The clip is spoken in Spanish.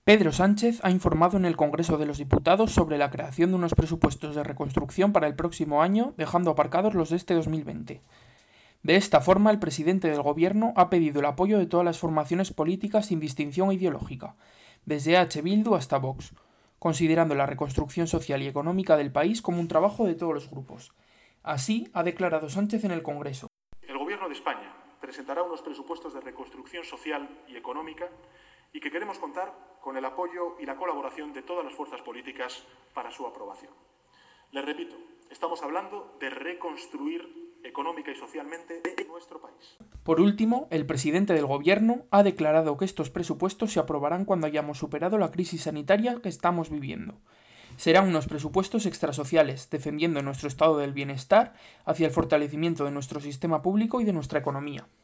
Pedro Sánchez ha informado en el Congreso de los Diputados sobre la creación de unos presupuestos de reconstrucción para el próximo año, dejando aparcados los de este 2020. De esta forma, el presidente del Gobierno ha pedido el apoyo de todas las formaciones políticas sin distinción ideológica, desde Bildu hasta Vox, considerando la reconstrucción social y económica del país como un trabajo de todos los grupos. Así ha declarado Sánchez en el Congreso. El Gobierno de España presentará unos presupuestos de reconstrucción social y económica y que queremos contar con el apoyo y la colaboración de todas las fuerzas políticas para su aprobación. Les repito, estamos hablando de reconstruir económica y socialmente nuestro país. Por último, el presidente del Gobierno ha declarado que estos presupuestos se aprobarán cuando hayamos superado la crisis sanitaria que estamos viviendo. Serán unos presupuestos extrasociales, defendiendo nuestro estado del bienestar hacia el fortalecimiento de nuestro sistema público y de nuestra economía.